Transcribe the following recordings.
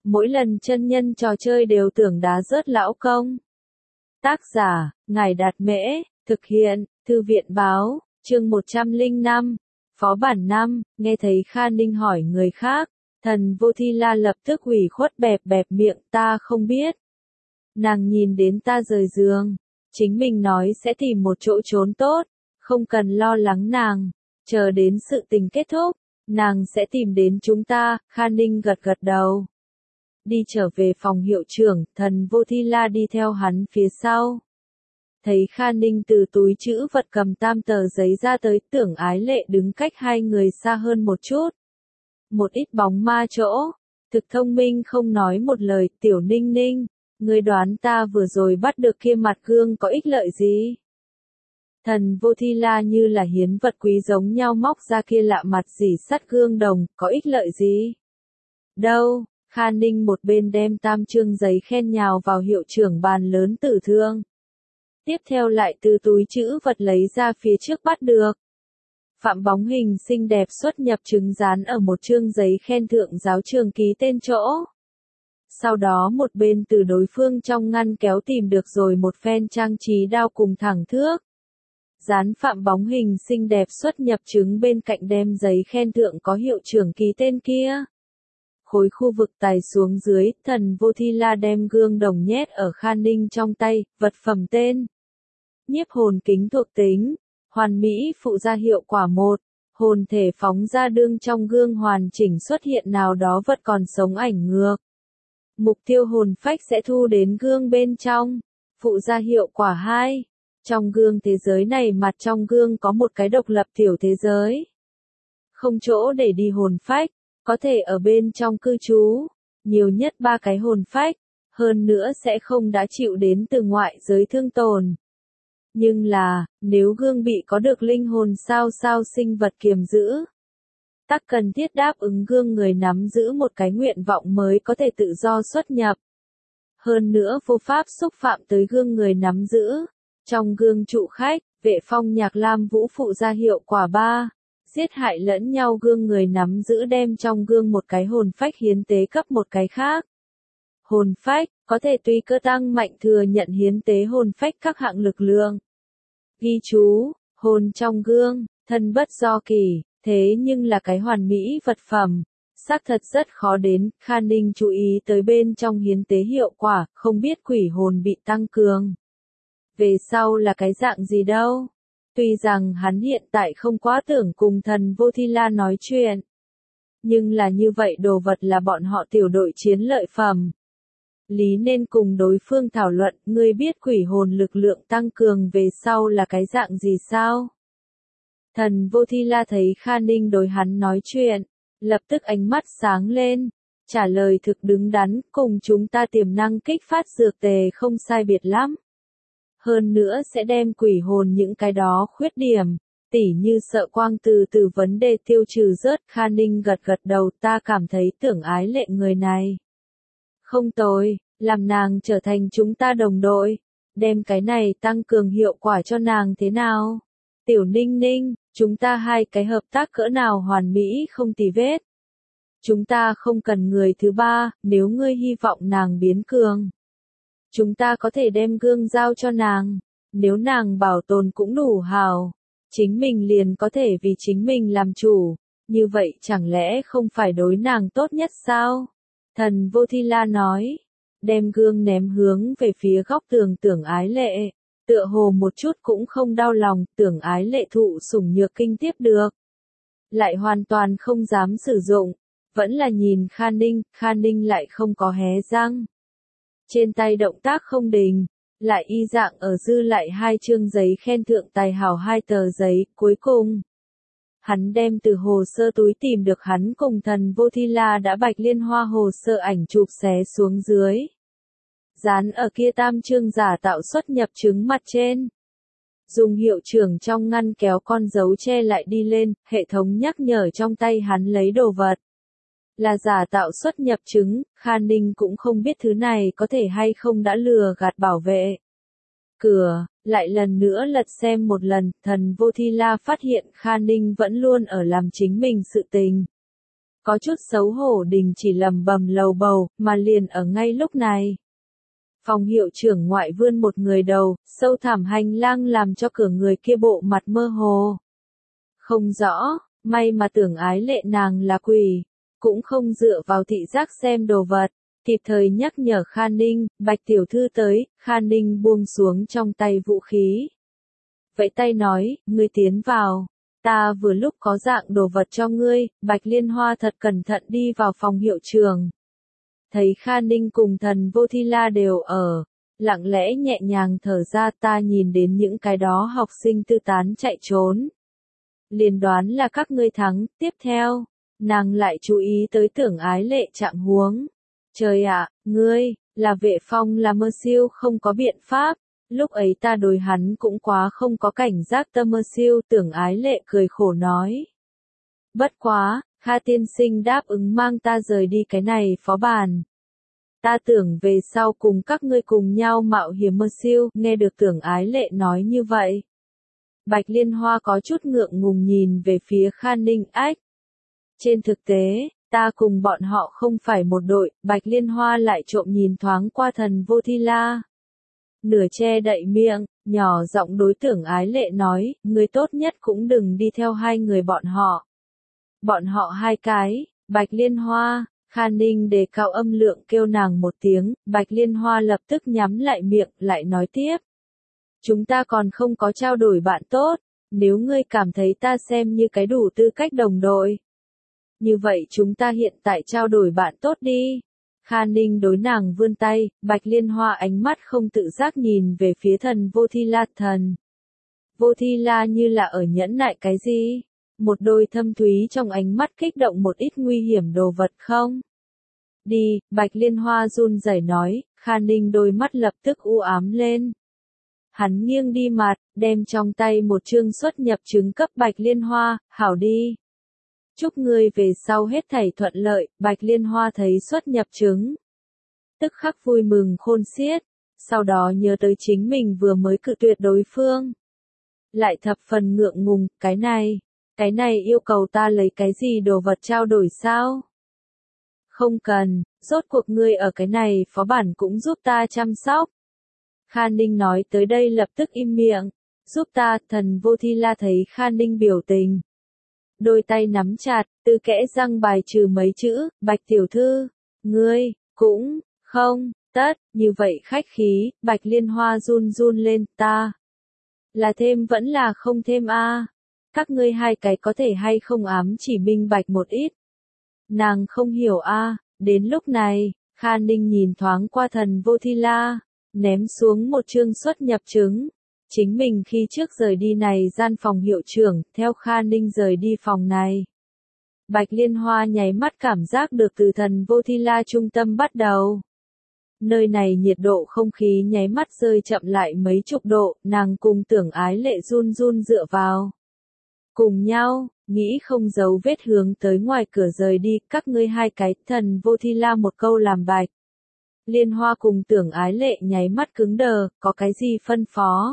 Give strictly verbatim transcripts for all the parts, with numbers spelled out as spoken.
Mỗi lần chân nhân trò chơi đều tưởng đá rớt lão công. Tác giả, Ngải Đạt Mễ, thực hiện, Thư viện Báo, chương một trăm lẻ năm, Phó bản năm, nghe thấy Kha Ninh hỏi người khác, Thần Vô Thi La lập tức ủy khuất bẹp bẹp miệng, ta không biết. Nàng nhìn đến ta rời giường, chính mình nói sẽ tìm một chỗ trốn tốt, không cần lo lắng nàng, chờ đến sự tình kết thúc, nàng sẽ tìm đến chúng ta. Kha Ninh gật gật đầu. Đi trở về phòng hiệu trưởng, Thần Vô Thi La đi theo hắn phía sau. Thấy Kha Ninh từ túi trữ vật cầm tam tờ giấy ra tới, Tưởng Ái Lệ đứng cách hai người xa hơn một chút. Một ít bóng ma chỗ, thực thông minh không nói một lời. Tiểu Ninh Ninh, ngươi đoán ta vừa rồi bắt được kia mặt gương có ích lợi gì? Thần Vô Thi La như là hiến vật quý giống nhau móc ra kia lạ mặt dỉ sắt gương đồng, có ích lợi gì? Đâu? Kha Ninh một bên đem tam chương giấy khen nhào vào hiệu trưởng bàn lớn tử thương. Tiếp theo lại từ túi trữ vật lấy ra phía trước bắt được. Phạm bóng hình xinh đẹp xuất nhập chứng dán ở một chương giấy khen thượng giáo trường ký tên chỗ. Sau đó một bên từ đối phương trong ngăn kéo tìm được rồi một phen trang trí đao cùng thẳng thước. Dán phạm bóng hình xinh đẹp xuất nhập chứng bên cạnh đem giấy khen thượng có hiệu trưởng ký tên kia. Khối khu vực tài xuống dưới, Thần Vô Thi La đem gương đồng nhét ở Kha Ninh trong tay, vật phẩm tên. Nhiếp hồn kính thuộc tính, hoàn mỹ phụ gia hiệu quả một, hồn thể phóng ra đương trong gương hoàn chỉnh xuất hiện nào đó vật còn sống ảnh ngược. Mục tiêu hồn phách sẽ thu đến gương bên trong, phụ gia hiệu quả hai. Trong gương thế giới này mặt trong gương có một cái độc lập tiểu thế giới. Không chỗ để đi hồn phách, có thể ở bên trong cư trú, nhiều nhất ba cái hồn phách, hơn nữa sẽ không đã chịu đến từ ngoại giới thương tổn. Nhưng là, nếu gương bị có được linh hồn sao sao sinh vật kiềm giữ, tắc cần thiết đáp ứng gương người nắm giữ một cái nguyện vọng mới có thể tự do xuất nhập. Hơn nữa vô pháp xúc phạm tới gương người nắm giữ. Trong gương trụ khách, Vệ Phong Nhạc Lam Vũ phụ gia hiệu quả ba. Giết hại lẫn nhau gương người nắm giữ đem trong gương một cái hồn phách hiến tế cấp một cái khác. Hồn phách, có thể tùy cơ tăng mạnh thừa nhận hiến tế hồn phách các hạng lực lượng. Ghi chú, hồn trong gương, thân bất do kỳ, thế nhưng là cái hoàn mỹ vật phẩm. Xác thật rất khó đến. Kha Ninh chú ý tới bên trong hiến tế hiệu quả, không biết quỷ hồn bị tăng cường. Về sau là cái dạng gì đâu. Tuy rằng hắn hiện tại không quá tưởng cùng Thần Vô Thi La nói chuyện. Nhưng là như vậy đồ vật là bọn họ tiểu đội chiến lợi phẩm. Lý nên cùng đối phương thảo luận, ngươi biết quỷ hồn lực lượng tăng cường về sau là cái dạng gì sao? Thần Vô Thi La thấy Kha Ninh đối hắn nói chuyện, lập tức ánh mắt sáng lên, trả lời thực đứng đắn, cùng chúng ta tiềm năng kích phát dược tề không sai biệt lắm. Hơn nữa sẽ đem quỷ hồn những cái đó khuyết điểm, tỉ như sợ quang từ từ vấn đề tiêu trừ rớt. Kha Ninh gật gật đầu, ta cảm thấy Tưởng Ái Lệ người này không tồi, làm nàng trở thành chúng ta đồng đội, đem cái này tăng cường hiệu quả cho nàng thế nào? Tiểu Ninh Ninh, chúng ta hai cái hợp tác cỡ nào hoàn mỹ không tì vết. Chúng ta không cần người thứ ba, nếu ngươi hy vọng nàng biến cường. Chúng ta có thể đem gương giao cho nàng, nếu nàng bảo tồn cũng đủ hào, chính mình liền có thể vì chính mình làm chủ, như vậy chẳng lẽ không phải đối nàng tốt nhất sao? Thần Vô Thi La nói, đem gương ném hướng về phía góc tường Tưởng Ái Lệ, tựa hồ một chút cũng không đau lòng. Tưởng Ái Lệ thụ sủng nhược kinh tiếp được, lại hoàn toàn không dám sử dụng, vẫn là nhìn Kha Ninh. Kha Ninh lại không có hé răng. Trên tay động tác không đình, lại y dạng ở dư lại hai chương giấy khen thượng tài hảo hai tờ giấy. Cuối cùng, hắn đem từ hồ sơ túi tìm được hắn cùng Thần Vô Thi La đã bạch liên hoa hồ sơ ảnh chụp xé xuống dưới. Dán ở kia tam chương giả tạo xuất nhập chứng mặt trên. Dùng hiệu trưởng trong ngăn kéo con dấu che lại đi lên, hệ thống nhắc nhở trong tay hắn lấy đồ vật. Là giả tạo xuất nhập chứng, Kha Ninh cũng không biết thứ này có thể hay không đã lừa gạt bảo vệ. Cửa, lại lần nữa lật xem một lần, Thần Vô Thi La phát hiện Kha Ninh vẫn luôn ở làm chính mình sự tình. Có chút xấu hổ Đình chỉ lầm bầm lầu bầu, mà liền ở ngay lúc này. Phòng hiệu trưởng ngoại vươn một người đầu, sâu thẳm hành lang làm cho cửa người kia bộ mặt mơ hồ. Không rõ, may mà Tưởng Ái Lệ nàng là quỷ, cũng không dựa vào thị giác xem đồ vật, kịp thời nhắc nhở Kha Ninh, Bạch tiểu thư tới, Kha Ninh buông xuống trong tay vũ khí. Vẫy tay nói, ngươi tiến vào, ta vừa lúc có dạng đồ vật cho ngươi. Bạch Liên Hoa thật cẩn thận đi vào phòng hiệu trưởng. Thấy Kha Ninh cùng Thần Vô Thi La đều ở, lặng lẽ nhẹ nhàng thở ra, ta nhìn đến những cái đó học sinh tư tán chạy trốn. Liền đoán là các ngươi thắng, tiếp theo, nàng lại chú ý tới Tưởng Ái Lệ trạng huống. Trời ạ, ngươi, là Vệ Phong là mơ siêu không có biện pháp, lúc ấy ta đối hắn cũng quá không có cảnh giác tâm mơ siêu. Tưởng Ái Lệ cười khổ nói. Bất quá, Kha tiên sinh đáp ứng mang ta rời đi cái này phó bản. Ta tưởng về sau cùng các ngươi cùng nhau mạo hiểm mơ siêu. Nghe được Tưởng Ái Lệ nói như vậy, Bạch Liên Hoa có chút ngượng ngùng nhìn về phía Kha Ninh. Ách, trên thực tế, ta cùng bọn họ không phải một đội. Bạch Liên Hoa lại trộm nhìn thoáng qua Thần Vô Thi La, nửa che đậy miệng, nhỏ giọng đối Tưởng Ái Lệ nói, người tốt nhất cũng đừng đi theo hai người bọn họ. Bọn họ hai cái. Bạch Liên Hoa. Kha Ninh đề cao âm lượng kêu nàng một tiếng, Bạch Liên Hoa lập tức nhắm lại miệng, lại nói tiếp. Chúng ta còn không có trao đổi bạn tốt, nếu ngươi cảm thấy ta xem như cái đủ tư cách đồng đội. Như vậy chúng ta hiện tại trao đổi bạn tốt đi. Kha Ninh đối nàng vươn tay, Bạch Liên Hoa ánh mắt không tự giác nhìn về phía Thần Vô Thi La. Thần Vô Thi La như là ở nhẫn nại cái gì? Một đôi thâm thúy trong ánh mắt kích động một ít nguy hiểm đồ vật không? Đi, Bạch Liên Hoa run rẩy nói. Kha Ninh đôi mắt lập tức u ám lên. Hắn nghiêng đi mặt, đem trong tay một chương xuất nhập chứng cấp Bạch Liên Hoa, hảo đi. Chúc ngươi về sau hết thảy thuận lợi. Bạch Liên Hoa thấy xuất nhập chứng, tức khắc vui mừng khôn xiết, sau đó nhớ tới chính mình vừa mới cự tuyệt đối phương. Lại thập phần ngượng ngùng, cái này, cái này yêu cầu ta lấy cái gì đồ vật trao đổi sao? Không cần, rốt cuộc ngươi ở cái này phó bản cũng giúp ta chăm sóc. Kha Ninh nói tới đây lập tức im miệng, giúp ta. Thần Vô Thi La thấy Kha Ninh biểu tình, đôi tay nắm chặt, từ kẽ răng bài trừ mấy chữ, Bạch tiểu thư, ngươi, cũng, không, tất, như vậy khách khí. Bạch Liên Hoa run run lên, ta, là thêm vẫn là không thêm a? Các ngươi hai cái có thể hay không ám chỉ minh bạch một ít. Nàng không hiểu a. Đến lúc này, Kha Ninh nhìn thoáng qua Thần Vô Thi La, ném xuống một chương xuất nhập chứng. Chính mình khi trước rời đi này gian phòng hiệu trưởng, theo Kha Ninh rời đi phòng này. Bạch Liên Hoa nháy mắt cảm giác được từ Thần Vô Thi La trung tâm bắt đầu. Nơi này nhiệt độ không khí nháy mắt rơi chậm lại mấy chục độ, nàng cùng Tưởng Ái Lệ run run dựa vào. Cùng nhau, nghĩ không giấu vết hướng tới ngoài cửa rời đi. Các ngươi hai cái. Thần Vô Thi La một câu làm Bạch Liên Hoa cùng Tưởng Ái Lệ nháy mắt cứng đờ, có cái gì phân phó?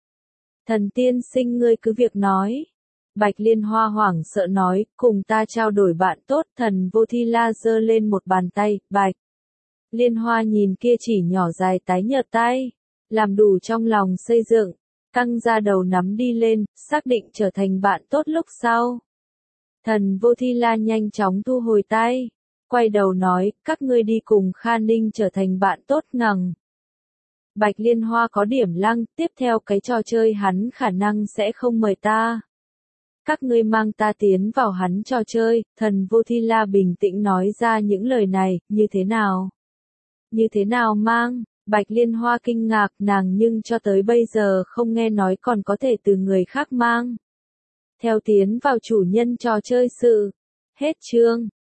Thần tiên sinh ngươi cứ việc nói. Bạch Liên Hoa hoảng sợ nói, cùng ta trao đổi bạn tốt. Thần Vô Thi La giơ lên một bàn tay, Bạch Liên Hoa nhìn kia chỉ nhỏ dài tái nhợt tay, làm đủ trong lòng xây dựng, căng ra đầu nắm đi lên, xác định trở thành bạn tốt lúc sau. Thần Vô Thi La nhanh chóng thu hồi tay, quay đầu nói, các ngươi đi cùng Kha Ninh trở thành bạn tốt ngằng. Bạch Liên Hoa có điểm lăng, tiếp theo cái trò chơi hắn khả năng sẽ không mời ta. Các ngươi mang ta tiến vào hắn trò chơi. Thần Vô Thi La bình tĩnh nói ra những lời này, như thế nào? Như thế nào mang? Bạch Liên Hoa kinh ngạc, nàng nhưng cho tới bây giờ không nghe nói còn có thể từ người khác mang. Theo tiến vào chủ nhân trò chơi sự. Hết chương.